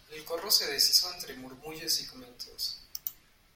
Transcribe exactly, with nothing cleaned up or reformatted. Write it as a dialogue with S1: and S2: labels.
S1: el corro se deshizo entre murmullos y comentarios.